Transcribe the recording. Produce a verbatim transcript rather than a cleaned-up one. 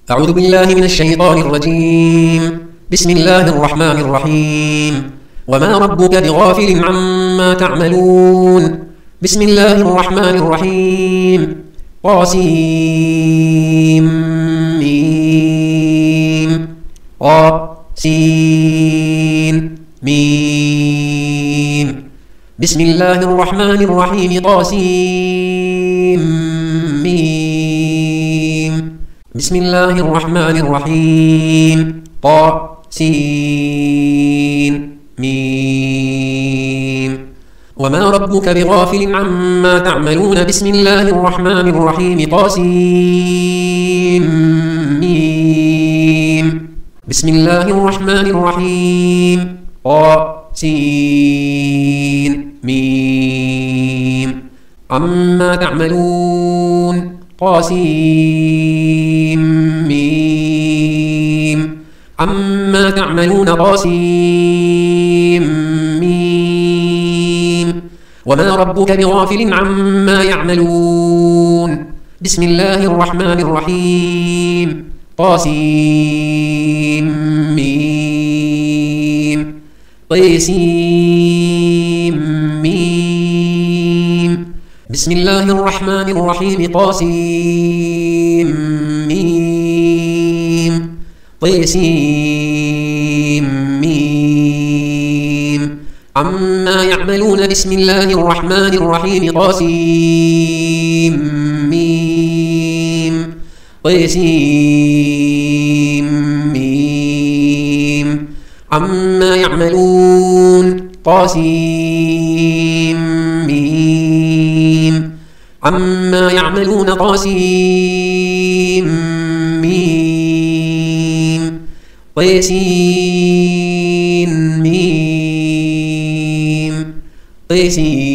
أعوذ بالله من الشيطان الرجيم. بسم الله الرحمن الرحيم. وما ربك بغافل عما تعملون. بسم الله الرحمن الرحيم. قاسم ميم قاسم ميم. بسم الله الرحمن الرحيم. قاسم ميم. بسم الله الرحمن الرحيم. قاسم ميم. وما ربك بغافل عما تعملون. بسم الله الرحمن الرحيم. قاسم ميم. بسم الله الرحمن الرحيم. قاسم ميم. عما تعملون. قاسم ميم. عما تعملون. قاسم ميم. وما ربك بغافل عما يعملون. بسم الله الرحمن الرحيم. قاسم ميم. قاسم ميم. بسم الله الرحمن الرحيم. قاسم ميم. قاسم ميم. عما يعملون. بسم الله الرحمن الرحيم. قاسم ميم. قاسم ميم. عما يعملون. قاسم ميم. عما يعملون. قاسم ميم. قاسم ميم. قاسم